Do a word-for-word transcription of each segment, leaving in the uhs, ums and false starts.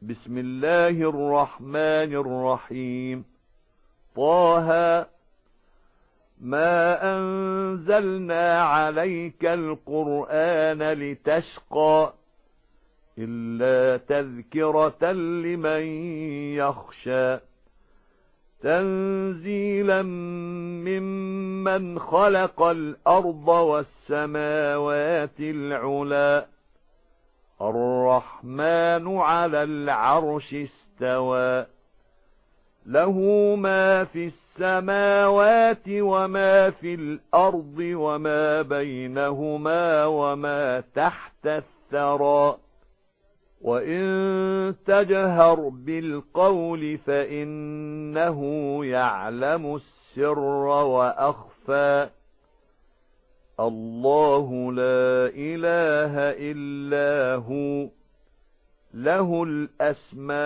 بسم الله الرحمن الرحيم. طه ما أنزلنا عليك القرآن لتشقى إلا تذكرة لمن يخشى تنزيلا ممن خلق الأرض والسماوات العلى الرحمن على العرش استوى له ما في السماوات وما في الأرض وما بينهما وما تحت الثرى وإن تجهر بالقول فإنه يعلم السر وأخفى الله لا إله إلا هو له الأسماء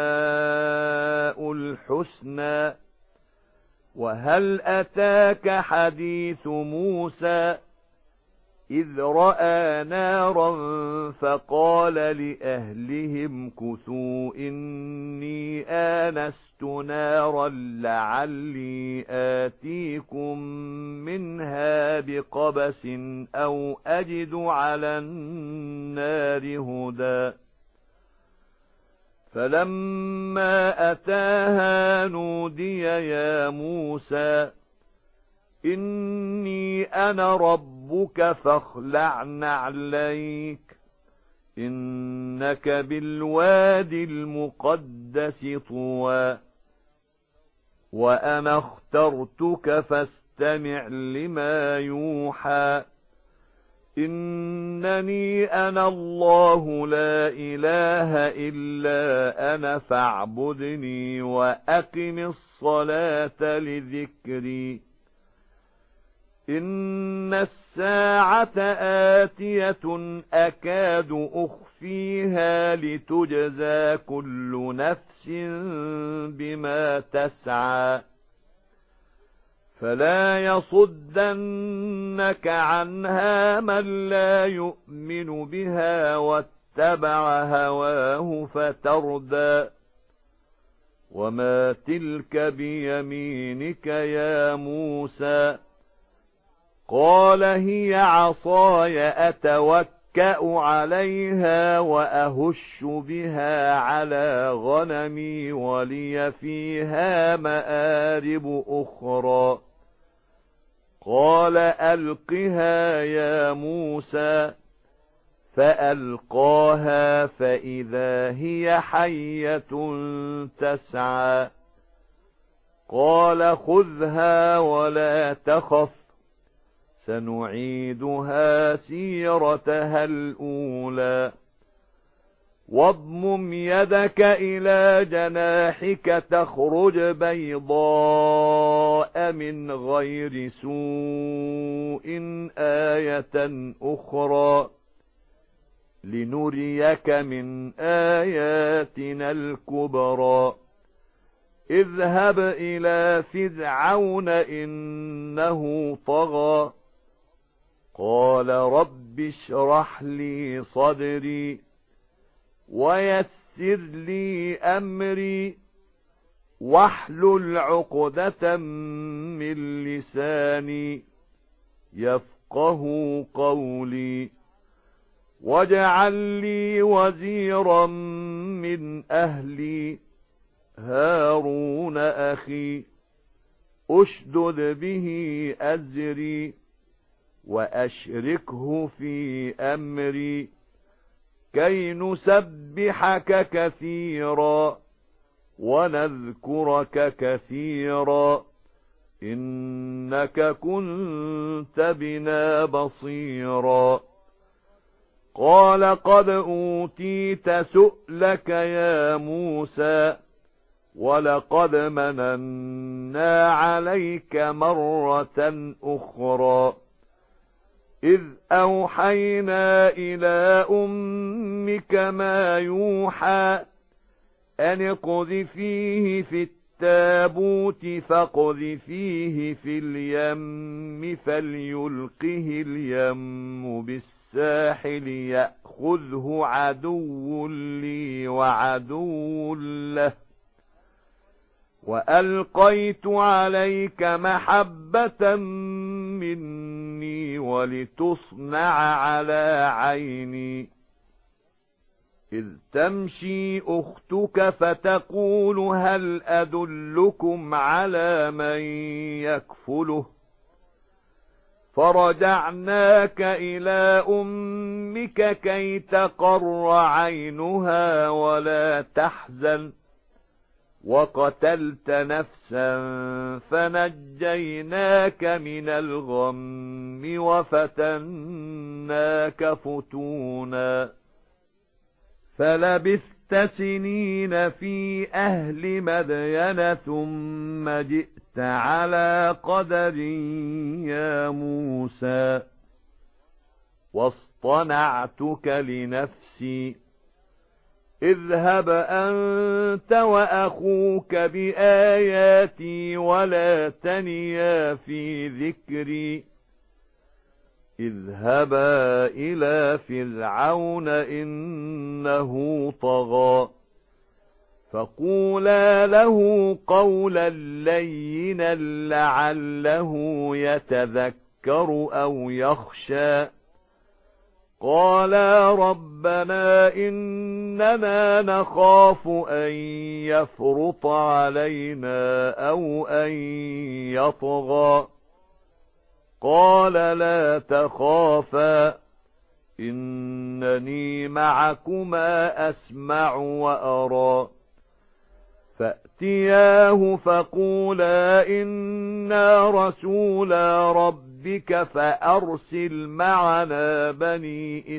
الحسنى وهل أتاك حديث موسى إذ رأى نارا فقال لأهلهم كثوا إني آنست نارا لعلي آتيكم منها بقبس أو أجد على النار هدى فلما أتاها نودي يا موسى إني أنا ربك فاخلع نعليك إنك بالوادي المقدس طوى وأنا اخترتك فاستمع لما يوحى إنني أنا الله لا إله إلا أنا فاعبدني وأقم الصلاة لذكري إن الساعة آتية أكاد أخفيها لتجزى كل نفس بما تسعى فلا يصدنك عنها من لا يؤمن بها واتبع هواه فتردى وما تلك بيمينك يا موسى قال هي عصاي أتوكأ عليها وأهش بها على غنمي ولي فيها مآرب أخرى قال ألقها يا موسى فألقاها فإذا هي حية تسعى قال خذها ولا تخف سنعيدها سيرتها الأولى واضمم يدك إلى جناحك تخرج بيضاء من غير سوء آية أخرى لنريك من آياتنا الكبرى اذهب إلى فرعون إنه طغى قال رب اشرح لي صدري ويسر لي أمري واحلل عقدة من لساني يفقه قولي واجعل لي وزيرا من أهلي هارون أخي أشدد به أزري وأشركه في أمري كي نسبحك كثيرا ونذكرك كثيرا إنك كنت بنا بصيرا قال قد أوتيت سؤلك يا موسى ولقد مننا عليك مرة أخرى إذ أوحينا إلى أمك ما يوحى أن اقذفيه في التابوت فاقذفيه في اليم فليلقه اليم بالسلام الساحل يأخذه عدو لي وعدو له وألقيت عليك محبة مني ولتصنع على عيني إذ تمشي أختك فتقول هل أدلكم على من يكفله فرجعناك إلى أمك كي تقر عينها ولا تحزن وقتلت نفسا فنجيناك من الغم وفتناك فتونا فلبثت سنين في أهل مدين ثم جئت على قدر يا موسى واصطنعتك لنفسي اذهب أنت وأخوك بآياتي ولا تنيا في ذكري اذهبا إلى فرعون إنه طغى فقولا له قولا لينا لعله يتذكر أو يخشى قالا ربنا إننا نخاف أن يفرط علينا أو أن يطغى قال لا تخافا إنني معكما أسمع وأرى فأتياه فقولا إنا رسولا ربك فأرسل معنا بني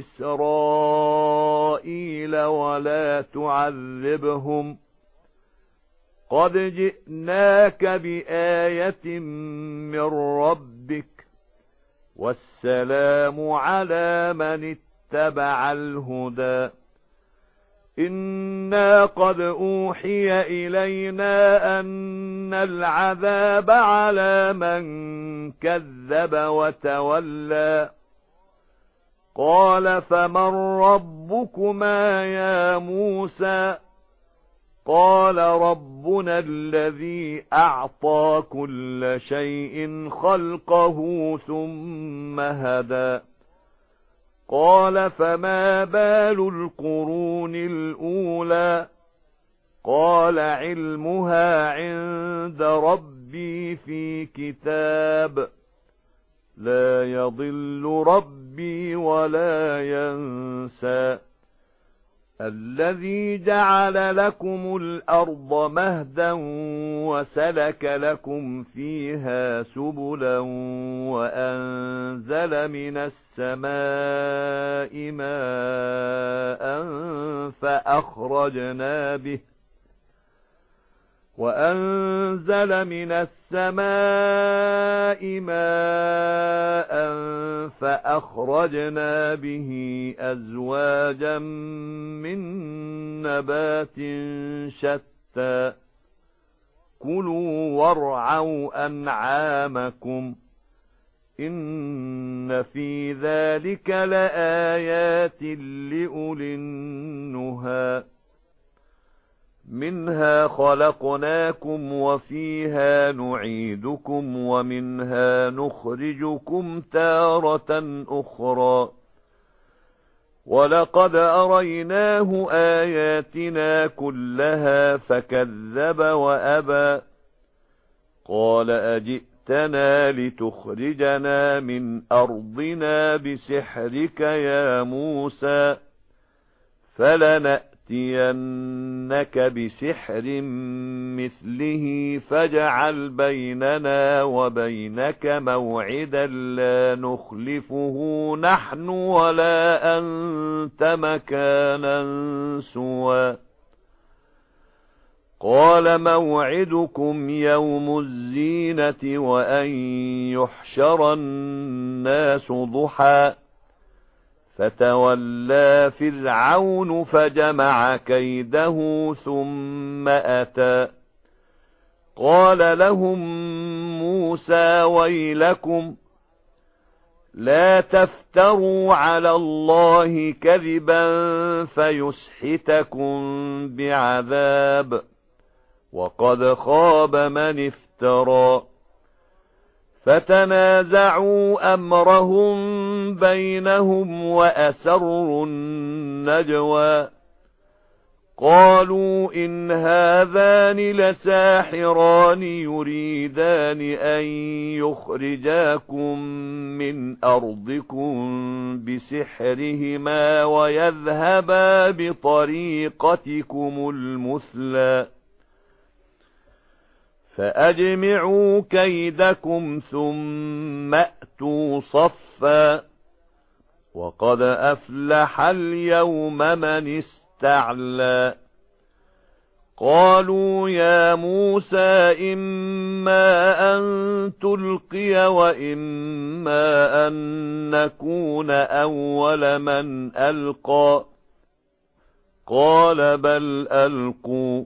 إسرائيل ولا تعذبهم قد جئناك بآية من ربك والسلام على من اتبع الهدى إنا قد أوحي إلينا أن العذاب على من كذب وتولى قال فمن ربكما يا موسى قال ربنا الذي أعطى كل شيء خلقه ثم هدى قال فما بال القرون الأولى قال علمها عند ربي في كتاب لا يضل ربي ولا ينسى الذي جعل لكم الأرض مهدا وسلك لكم فيها سبلا وأنزل من السماء ماء فأخرجنا به وأنزل من السماء ماء فأخرجنا به أزواجا من نبات شتى كلوا وارعوا أنعامكم إن في ذلك لآيات لأولي النهى منها خلقناكم وفيها نعيدكم ومنها نخرجكم تارة أخرى ولقد أريناه آياتنا كلها فكذب وأبى قال أجئتنا لتخرجنا من أرضنا بسحرك يا موسى فلنأتينك بسحر مثله فاجعل بيننا وبينك موعدا لا نخلفه نحن ولا أنت مكانا سوى قال موعدكم يوم الزينة وأن يحشر الناس ضحى فتولى فرعون فجمع كيده ثم أتى قال لهم موسى ويلكم لا تفتروا على الله كذبا فيسحتكم بعذاب وقد خاب من افترى فتنازعوا أمرهم بينهم وأسروا النجوى قالوا إن هذان لساحران يريدان أن يخرجاكم من أرضكم بسحرهما ويذهبا بطريقتكم المثلى فأجمعوا كيدكم ثم أتوا صفا وقد أفلح اليوم من استعلى قالوا يا موسى إما أن تلقي وإما أن نكون أول من ألقى قال بل ألقوا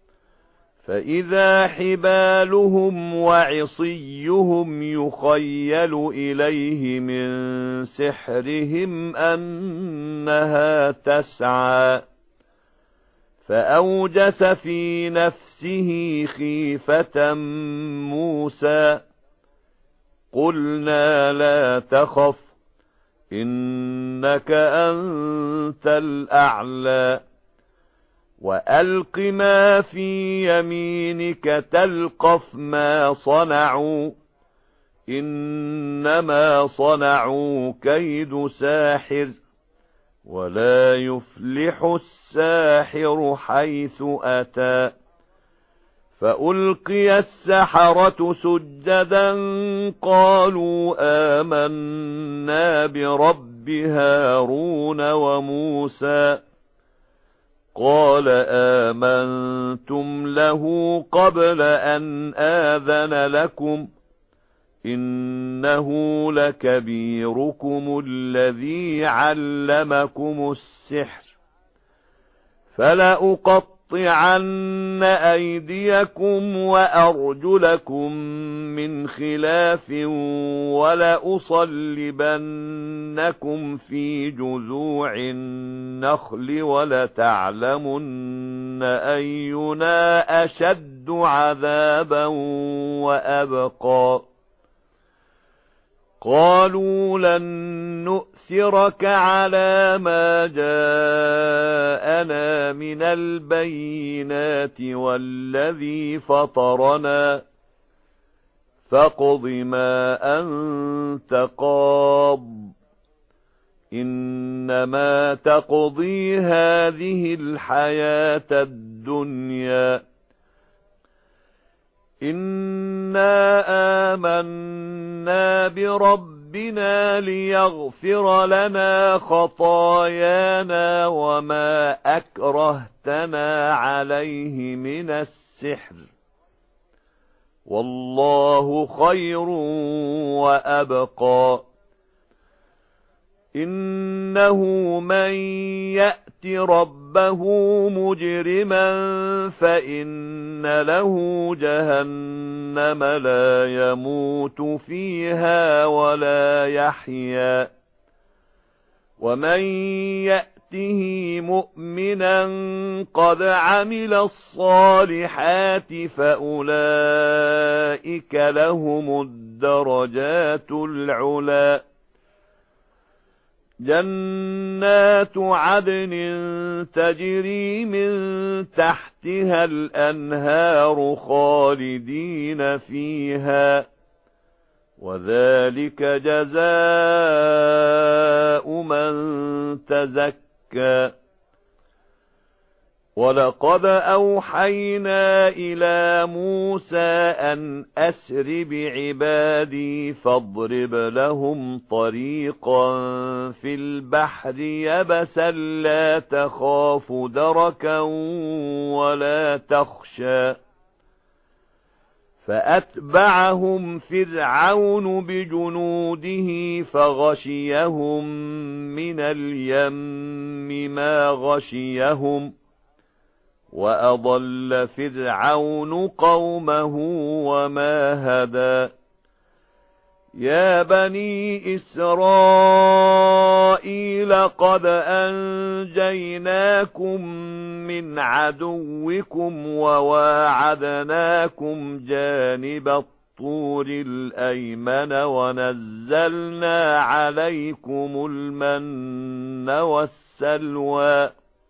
فإذا حبالهم وعصيهم يخيل إليه من سحرهم أنها تسعى فأوجس في نفسه خيفة موسى قلنا لا تخف إنك أنت الأعلى وألق ما في يمينك تلقف ما صنعوا إنما صنعوا كيد ساحر ولا يفلح الساحر حيث أتى فألقي السحرة سجدا قالوا آمنا برب هارون وموسى قال آمنتم له قبل أن آذن لكم إنه لكبيركم الذي علمكم السحر فلأقطعن أيديكم وأرجلكم من خلاف ولأصلبنكم في جذوع النخل ولتعلمن أينا أشد عذابا وأبقى قالوا لن نؤثرك على ما جاءنا من البينات والذي فطرنا فاقض ما أنت قاض إنما تقضي هذه الحياة الدنيا إنا آمنا بربنا ليغفر لنا خطايانا وما أكرهتنا عليه من السحر والله خير وأبقى إنه من يأت ربه مجرما فإن له جهنم لا يموت فيها ولا يحيا ومن يأته مؤمنا قد عمل الصالحات فأولئك لهم الدرجات العلى جنات عدن تجري من تحتها الأنهار خالدين فيها وذلك جزاء من تزكى ولقد أوحينا إلى موسى أن أسر بعبادي فاضرب لهم طريقا في البحر يبسا لا تخاف دركا ولا تخشى فأتبعهم فرعون بجنوده فغشيهم من اليم ما غشيهم وأضل فرعون قومه وما هدى يا بني إسرائيل قد أنجيناكم من عدوكم وواعدناكم جانب الطور الأيمن ونزلنا عليكم المن والسلوى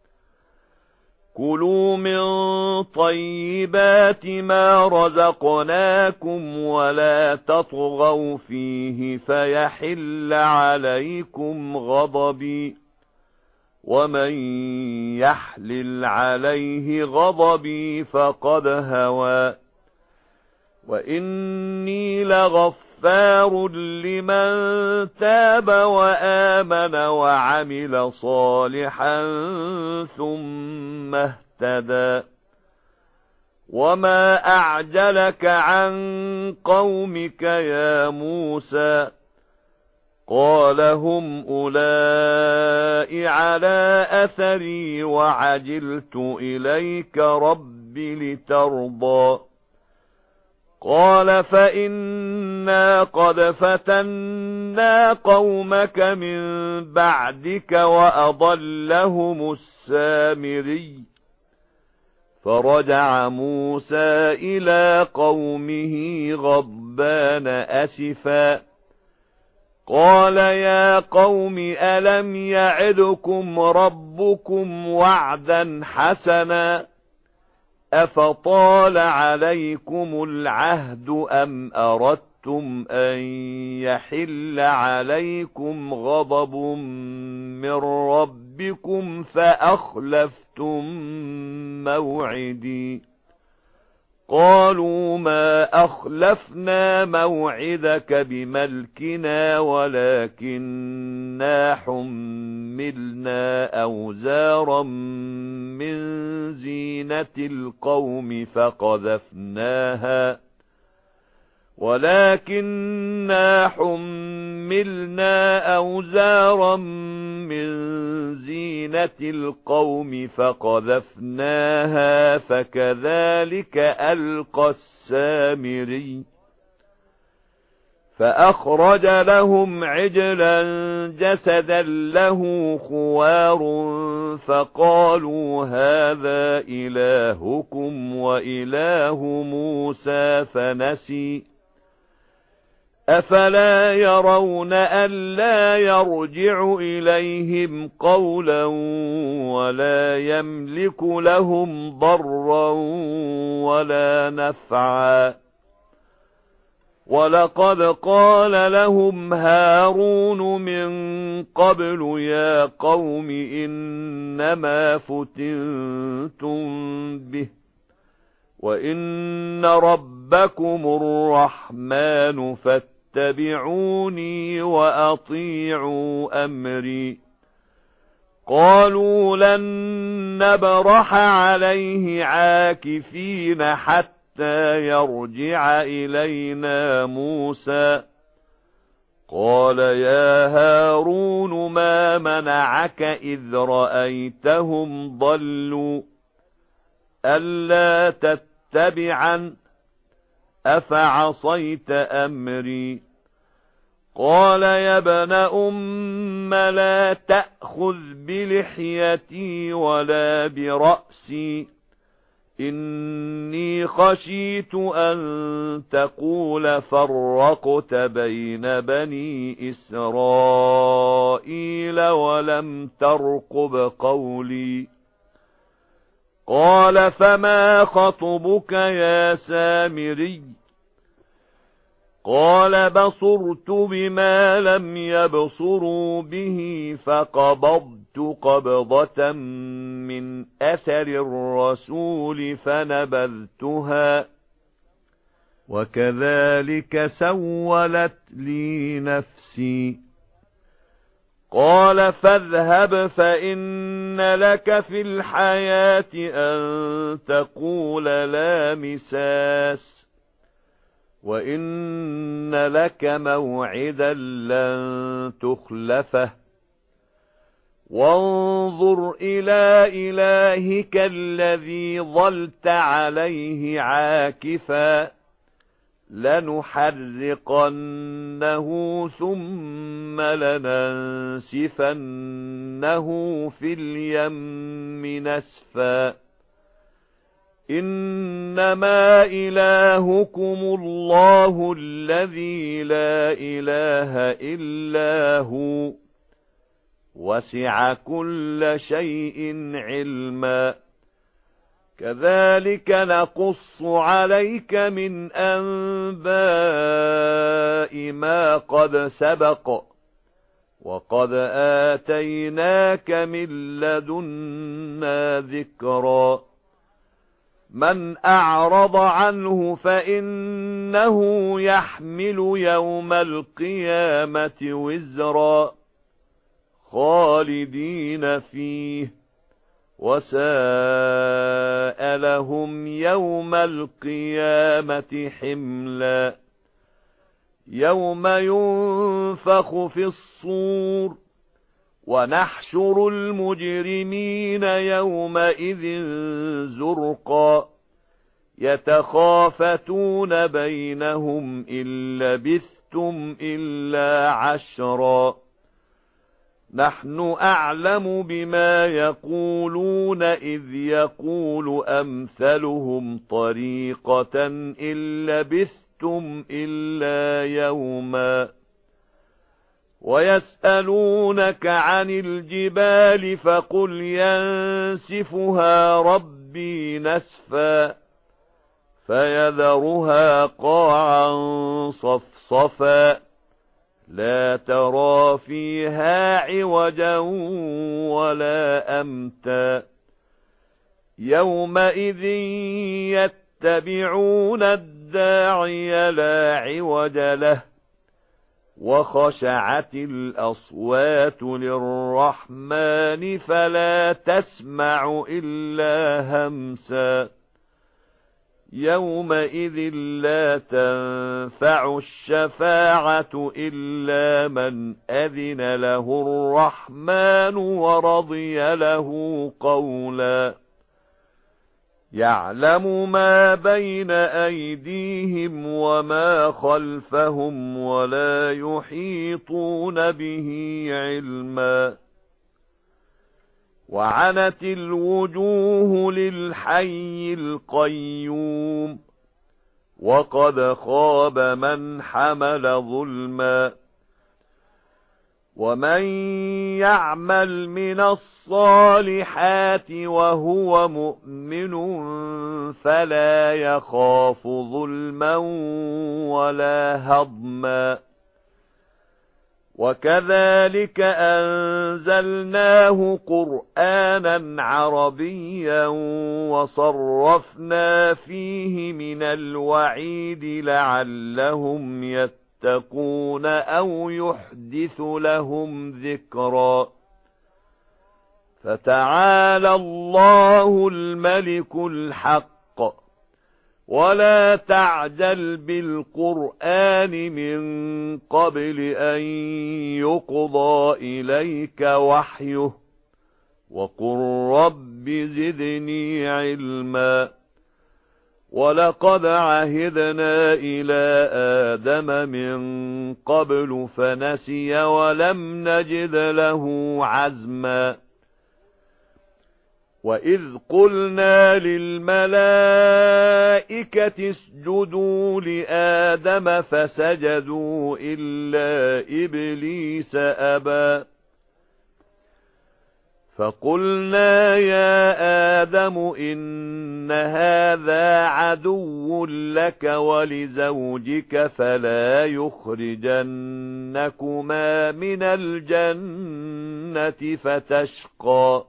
كلوا من طيبات ما رزقناكم ولا تطغوا فيه فيحل عليكم غضبي ومن يحلل عليه غضبي فقد هوى وإني لغفار لمن تاب وآمن وعمل صالحا ثم اهتدى وما أعجلك عن قومك يا موسى قال هم أولئك على أثري وعجلت إليك رب لترضى قال فإنا قد فتنا قومك من بعدك وأضلهم السامري فرجع موسى إلى قومه غضبان أسفا قال يا قوم ألم يعدكم ربكم وعدا حسنا أفطال عليكم العهد أم أردتم أن يحل عليكم غضب من ربكم فأخلفتم موعدي قالوا ما أخلفنا موعدك بملكنا ولكننا حملنا أوزارا من زينة القوم فقذفناها ولكننا حملنا أوزارا من زينة القوم فقذفناها فكذلك ألقى السامري فأخرج لهم عجلا جسدا له خوار فقالوا هذا إلهكم وإله موسى فنسي أفلا يرون ألا يرجع إليهم قولا ولا يملك لهم ضرا ولا نفعا ولقد قال لهم هارون من قبل يا قوم إنما فتنتم به وإن ربكم الرحمن فاتبعوني وأطيعوا أمري قالوا لن نبرح عليه عاكفين حتى يرجع إلينا موسى قال يا هارون ما منعك إذ رأيتهم ضلوا ألا تتبعا أفعصيت أمري قال يا ابن أم لا تأخذ بلحيتي ولا برأسي إني خشيت أن تقول فرقت بين بني إسرائيل ولم ترقب قولي قال فما خطبك يا سامري قال بصرت بما لم يبصروا به فقبضت قبضة من أثر الرسول فنبذتها وكذلك سولت لي نفسي قال فاذهب فإن لك في الحياة أن تقول لا مساس وإن لك موعدا لن تخلفه وانظر إلى إلهك الذي ظلت عليه عاكفا لنحرقنه ثم لننسفنه في اليم نسفا إنما إلهكم الله الذي لا إله إلا هو وسع كل شيء علما كذلك نقص عليك من أنباء ما قد سبق وقد آتيناك من لدنا ذكرا من أعرض عنه فإنه يحمل يوم القيامة وزرا خالدين فيه وساء لهم يوم القيامة حملا يوم ينفخ في الصور ونحشر المجرمين يومئذ زرقا يتخافتون بينهم إن لبثتم إلا عشرا نحن أعلم بما يقولون إذ يقول أمثلهم طريقة إن لبثتم إلا يوما ويسألونك عن الجبال فقل ينسفها ربي نسفا فيذرها قاعا صفصفا لا ترى فيها عوجا ولا أمتا يومئذ يتبعون الداعي لا عوج له وخشعت الأصوات للرحمن فلا تسمع إلا همسا يومئذ لا تنفع الشفاعة إلا من أذن له الرحمن ورضي له قولا يعلم ما بين أيديهم وما خلفهم ولا يحيطون به علما وعنت الوجوه للحي القيوم وقد خاب من حمل ظلما ومن يعمل من الصالحات وهو مؤمن فلا يخاف ظلما ولا هضما وكذلك أنزلناه قرآنا عربيا وصرفنا فيه من الوعيد لعلهم يتقون أو يحدث لهم ذكرا فتعالى الله الملك الحق ولا تعجل بالقرآن من قبل أن يقضى إليك وحيه وقل رب زدني علما ولقد عهدنا إلى آدم من قبل فنسي ولم نجد له عزما وَإِذْ قُلْنَا لِلْمَلَائِكَةِ اسْجُدُوا لِآدَمَ فَسَجَدُوا إِلَّا إِبْلِيسَ أَبَى فَقُلْنَا يَا آدَمُ إِنَّ هَذَا عَدُوٌّ لَكَ وَلِزَوْجِكَ فَلَا يُخْرِجَنَّكُمَا مِنَ الْجَنَّةِ فَتَشْقَى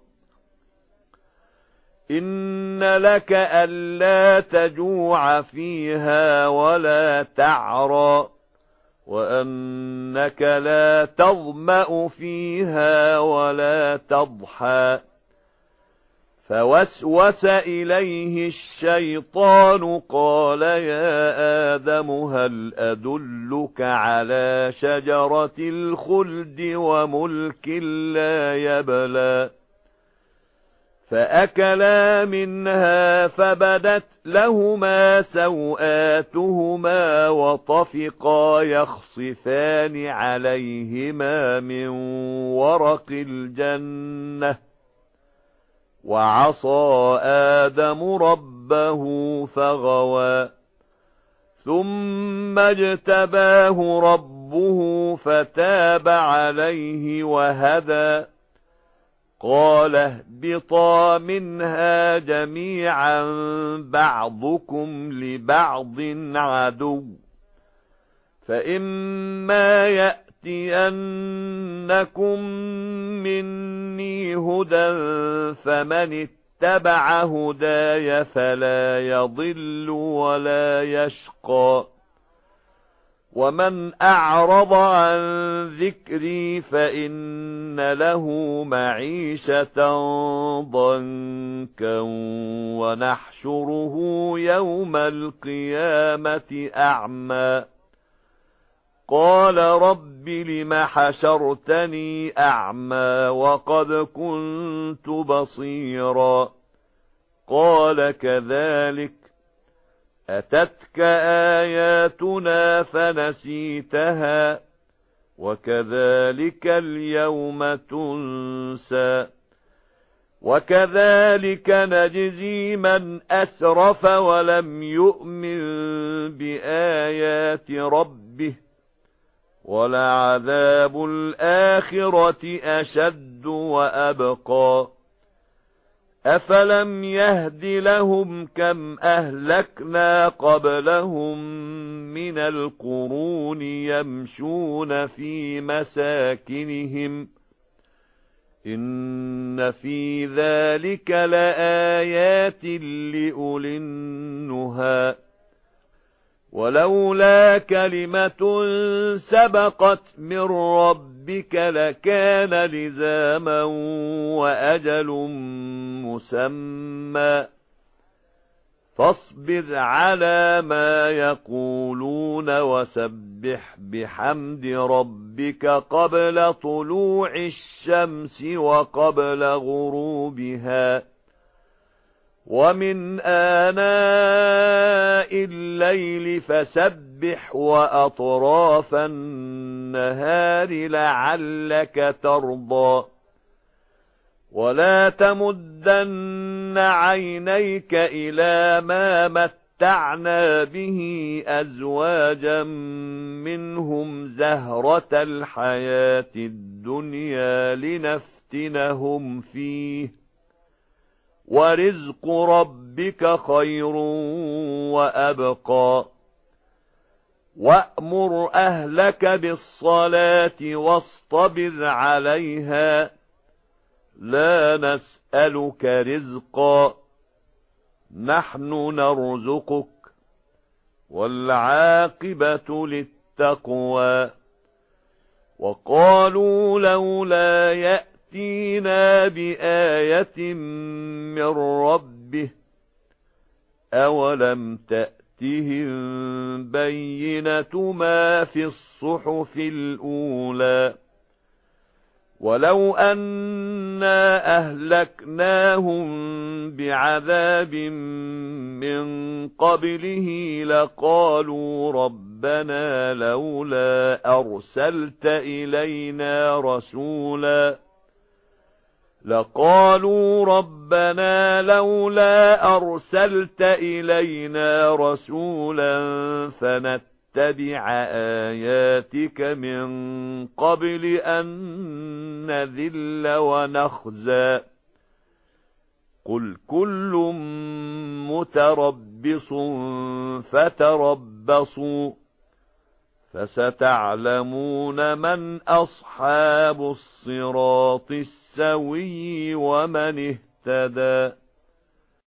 إِنَّ لَكَ أَلَّا تَجُوعَ فِيهَا وَلَا تَعْرَى وَأَنَّكَ لَا تَظْمَأُ فِيهَا وَلَا تَضْحَى فَوَسْوَسَ إِلَيْهِ الشَّيْطَانُ قَالَ يَا آدَمُ هَلْ أَدُلُّكَ عَلَى شَجَرَةِ الْخُلْدِ وَمُلْكٍ لَا يَبْلَى فأكلا منها فبدت لهما سوآتهما وطفقا يخصفان عليهما من ورق الجنة وعصى آدم ربه فغوى ثم اجتباه ربه فتاب عليه وهدى قال اهبطا منها جميعا بعضكم لبعض عدو فإما يأتينكم مني هدى فمن اتبع هداي فلا يضل ولا يشقى ومن أعرض عن ذكري فإن له معيشة ضنكا ونحشره يوم القيامة أعمى قال رب لم حشرتني أعمى وقد كنت بصيرا قال كذلك أتتك آياتنا فنسيتها وكذلك اليوم تنسى وكذلك نجزي من أسرف ولم يؤمن بآيات ربه ولعذاب الآخرة أشد وأبقى أفلم يهد لهم كم أهلكنا قبلهم من القرون يمشون في مساكنهم إن في ذلك لآيات لأولي النهى ولولا كلمة سبقت من ربك لكان لزاما وأجل مسمى فاصبر على ما يقولون وسبح بحمد ربك قبل طلوع الشمس وقبل غروبها ومن آناء الليل فسبح وأطراف النهار لعلك ترضى ولا تمدن عينيك إلى ما متعنا به أزواجا منهم زهرة الحياة الدنيا لنفتنهم فيه ورزق ربك خير وأبقى وأمر أهلك بالصلاة واصطبر عليها لا نسألك رزقا نحن نرزقك والعاقبة للتقوى وقالوا لولا يأتي يأتينا بآية من ربه أولم تأتهم بينة ما في الصحف الأولى ولو أنا أهلكناهم بعذاب من قبله لقالوا ربنا لولا أرسلت إلينا رسولا لقالوا ربنا لولا أرسلت إلينا رسولا فنتبع آياتك من قبل أن نذل ونخزى قل كل متربص فتربصوا فستعلمون من أصحاب الصراط السوي ومن اهتدى